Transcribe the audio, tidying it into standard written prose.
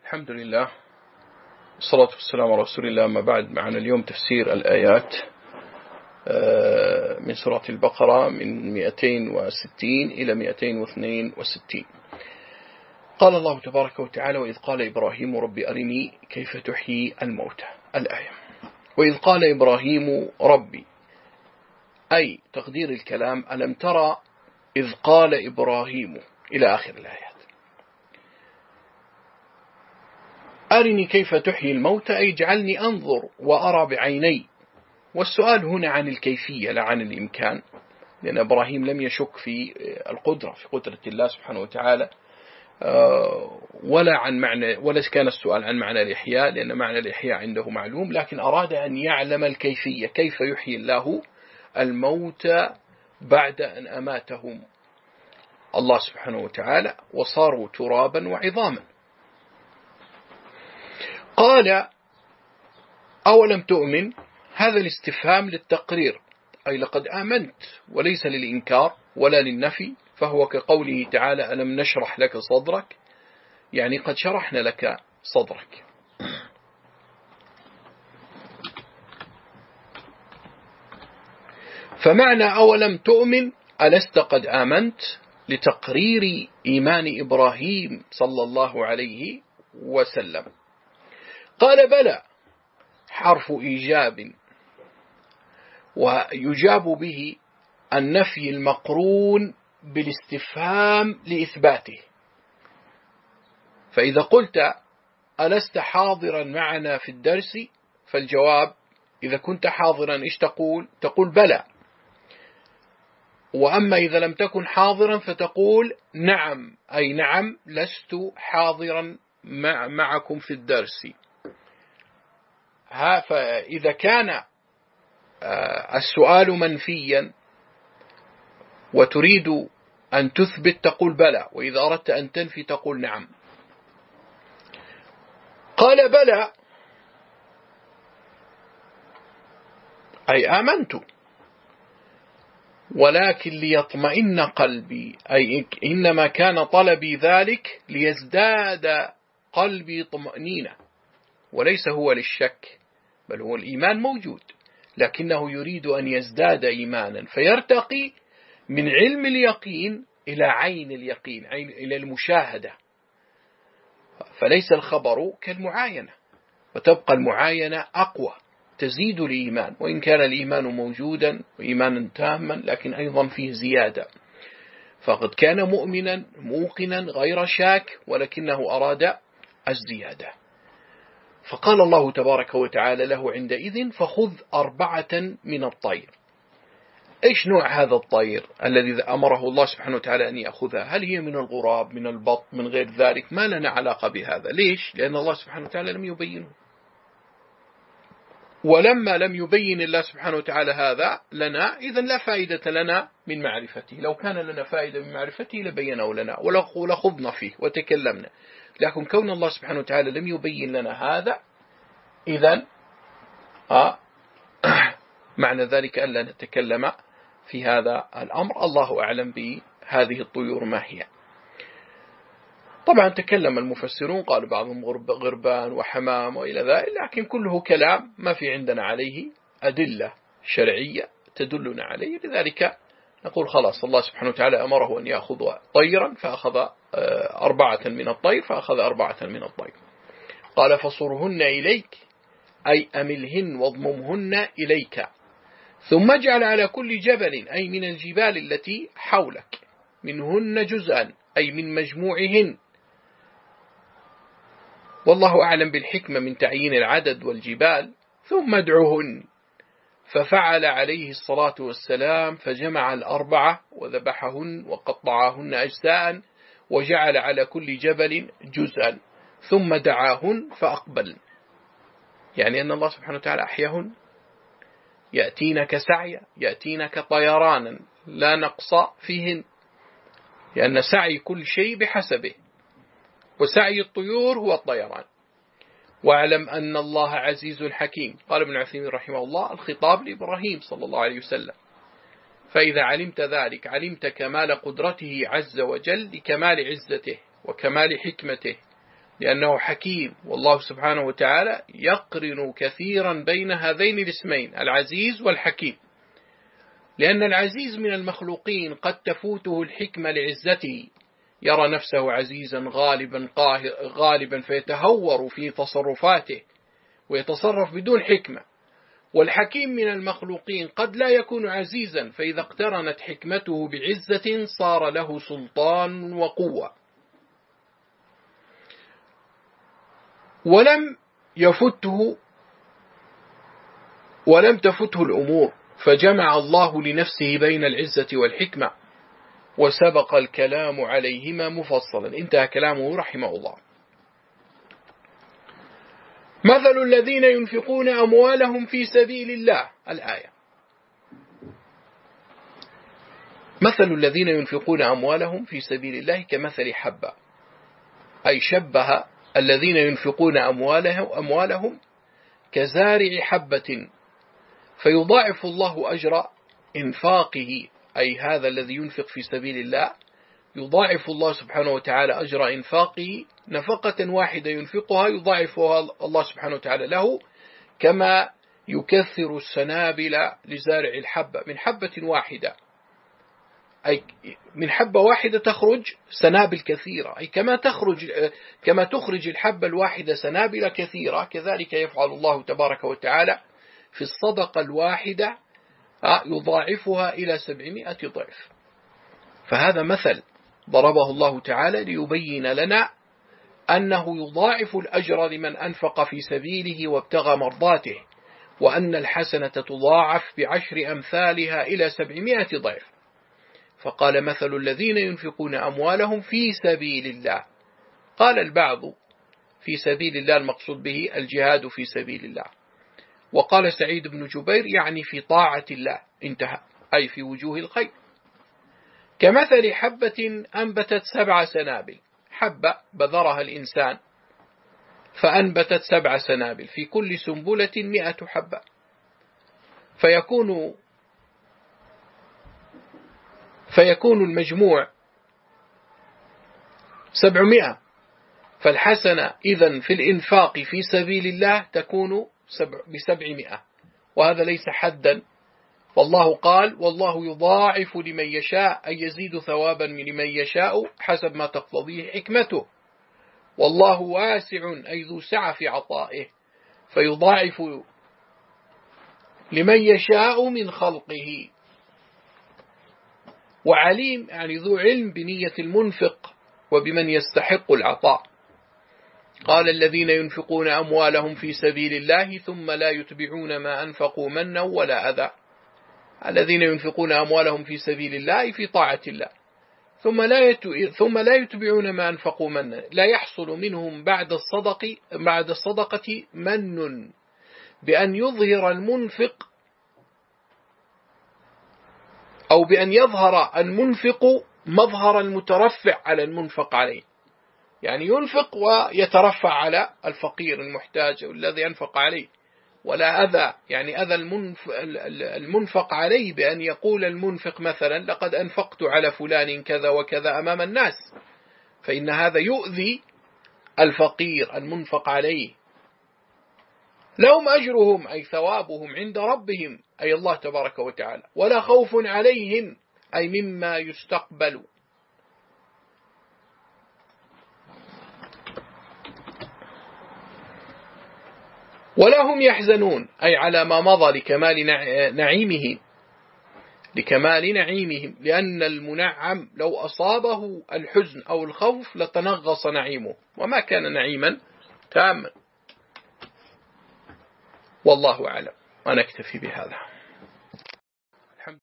الحمد لله والصلاة والسلام على رسول الله. ما بعد، معنا اليوم تفسير الآيات من سورة البقرة من 260 إلى 262. قال الله تبارك وتعالى: وإذ قال إبراهيم رب أرني كيف تحيي الموتى. الآية: وإذ قال إبراهيم ربي، أي تقدير الكلام: ألم ترى إذ قال إبراهيم، إلى آخر الآيات. أرني كيف تحيي الموتى، أي اجعلني أنظر وأرى بعيني. والسؤال هنا عن الكيفية لا عن الإمكان، لأن إبراهيم لم يشك في القدرة، في قدرة الله سبحانه وتعالى، ولا كان السؤال عن معنى الإحياء، لأن معنى الإحياء عنده معلوم، لكن أراد أن يعلم الكيفية، كيف يحيي الله الموتى بعد أن أماتهم الله سبحانه وتعالى وصاروا ترابا وعظاما. قال: أولم تؤمن؟ هذا الاستفهام للتقرير، أي لقد آمنت، وليس للإنكار ولا للنفي، فهو كقوله تعالى: ألم نشرح لك صدرك، يعني قد شرحنا لك صدرك. فمعنى أولم تؤمن ألست قد آمنت، لتقرير إيمان إبراهيم صلى الله عليه وسلم. قال: بلى، حرف إيجاب، ويجاب به النفي المقرون بالاستفهام لإثباته. فإذا قلت: ألست حاضرا معنا في الدرس؟ فالجواب: إذا كنت حاضرا إيش تقول؟ تقول بلى. وأما إذا لم تكن حاضرا فتقول نعم، أي نعم لست حاضرا معكم في الدرس. فإذا كان السؤال منفيا وتريد أن تثبت تقول بلى، وإذا أردت أن تنفي تقول نعم. قال: بلى، أي آمنت، ولكن ليطمئن قلبي، أي إنما كان طلبي ذلك ليزداد قلبي طمأنينة، وليس هو للشك، بل هو الإيمان موجود، لكنه يريد أن يزداد إيمانا، فيرتقي من علم اليقين إلى عين اليقين، إلى المشاهدة. فليس الخبر كالمعاينة، وتبقى المعاينة أقوى، تزيد الإيمان، وإن كان الإيمان موجودا وإيمانا تاما، لكن أيضا فيه زيادة. فقد كان مؤمنا موقنا غير شاك، ولكنه أراد الزيادة. فقال الله تبارك وتعالى له عندئذ: فخذ 4 من الطير. إيش نوع هذا الطير الذي أمره الله سبحانه وتعالى أن يأخذها؟ هل هي من الغراب، من البط، من غير ذلك؟ ما لنا علاقة بهذا. ليش؟ لأن الله سبحانه وتعالى لم يبينه، ولما لم يبين الله سبحانه وتعالى هذا لنا، إذن لا فائدة لنا من معرفته. لو كان لنا فائدة من معرفته لبينه لنا ولخضنا فيه وتكلمنا، لكن كون الله سبحانه وتعالى لم يبين لنا هذا، إذن معنى ذلك أن لا نتكلم في هذا الأمر. الله أعلم بهذه الطيور ما هي. طبعا تكلم المفسرون، قال بعضهم غربان وحمام وإلى ذلك، لكن كله كلام ما في عندنا عليه أدلة شرعية تدلنا عليه. لذلك نقول خلاص، الله سبحانه وتعالى أمره أن يأخذ طيرا، فأخذ 4 من الطير، فأخذ 4 من الطير. قال: فصرهن إليك، أي أملهن واضممهن إليك، ثم اجعل على كل جبل، أي من الجبال التي حولك، منهن جزءا، أي من مجموعهن. والله أعلم بالحكمة من تعيين العدد والجبال. ثم ادعوهن. ففعل عليه الصلاة والسلام، فجمع 4 وذبحهن وقطعهن أجزاء، وجعل على كل جبل جزءا، ثم دعاهن فأقبلن، يعني أن الله سبحانه وتعالى أحياهن. يأتينك سعيا، يأتينك طيرانا، لا نقص فيهن، لأن سعي كل شيء بحسبه، وسعي الطيور هو الطيران. واعلم أن الله عزيز حكيم. قال ابن عثيمين رحمه الله: الخطاب لإبراهيم صلى الله عليه وسلم. فإذا علمت ذلك علمت كمال قدرته عز وجل لكمال عزته وكمال حكمته لأنه حكيم، والله سبحانه وتعالى يقرن كثيرا بين هذين الاسمين العزيز والحكيم، لأن العزيز من المخلوقين قد تفوته الحكمة لعزته، يرى نفسه عزيزا غالبا فيتهور في تصرفاته ويتصرف بدون حكمة. والحكيم من المخلوقين قد لا يكون عزيزا، فإذا اقترنت حكمته بعزة صار له سلطان وقوة. ولم تفته الأمور، فجمع الله لنفسه بين العزة والحكمة، وسبق الكلام عليهما مفصلا. انتهى كلامه رحمه الله. مثل الذين ينفقون أموالهم في سبيل الله، الآية. مثل الذين ينفقون أموالهم في سبيل الله كمثل حبة، أي شبه الذين ينفقون أموالهم كزارع حبة فيضاعف الله أجر إنفاقه، أي هذا الذي ينفق في سبيل الله يضاعف الله سبحانه وتعالى أجر إنفاقه، نفقة واحدة ينفقها يضاعفها الله سبحانه وتعالى له، كما يكثر السنابل لزارع الحبة من حبة واحدة، أي من حبة واحدة تخرج سنابل كثيرة، أي كما تخرج الحبة الواحدة سنابل كثيرة، كذلك يفعل الله تبارك وتعالى في الصدقة الواحدة يضاعفها إلى 700 ضعف. فهذا مثل ضربه الله تعالى ليبين لنا أنه يضاعف الأجر لمن أنفق في سبيله وابتغى مرضاته، وأن الحسنة تضاعف ب10 أمثالها إلى 700 ضعف. فقال مثل الذين ينفقون أموالهم في سبيل الله. قال البعض في سبيل الله المقصود به الجهاد في سبيل الله، وقال سعيد بن جبير يعني في طاعة الله، انتهى، أي في وجوه الخير. كمثل حبة أنبتت 7 سنابل، حبة بذرها الإنسان فأنبتت 7 سنابل، في كل سنبلة 100 حبة، فيكون المجموع 700. فالحسنة إذن في الإنفاق في سبيل الله تكون ب700، وهذا ليس حدا، والله قال والله يضاعف لمن يشاء، أي يزيد ثوابا لمن يشاء حسب ما تقتضيه حكمته، والله واسع أي ذو سعة في عطائه، فيضاعف لمن يشاء من خلقه. وعليم يعني ذو علم بنية المنفق وبمن يستحق العطاء. قال الذين ينفقون أموالهم في سبيل الله ثم لا يتبعون ما أنفقوا منا ولا أذى. الذين ينفقون أموالهم في سبيل الله في طاعة الله ثم لا يتبعون ما أنفقوا منا، لا يحصل منهم بعد الصدقة من بأن يظهر المنفق أو بأن يظهر المنفق مظهر المترفع على المنفق عليه، يعني ينفق ويترفع على الفقير المحتاج الذي أنفق عليه، ولا أذى، يعني أذى المنفق عليه بأن يقول المنفق مثلا لقد أنفقت على فلان كذا وكذا أمام الناس، فإن هذا يؤذي الفقير المنفق عليه. لهم أجرهم أي ثوابهم عند ربهم أي الله تبارك وتعالى، ولا خوف عليهم أي مما يستقبل. ولا هم يحزنون أي على ما مضى لكمال نعيمهم، لأن المنعم لو أصابه الحزن أو الخوف لتنغص نعيمه، وما كان نعيما تاما. والله أعلم، ونكتفي بهذا.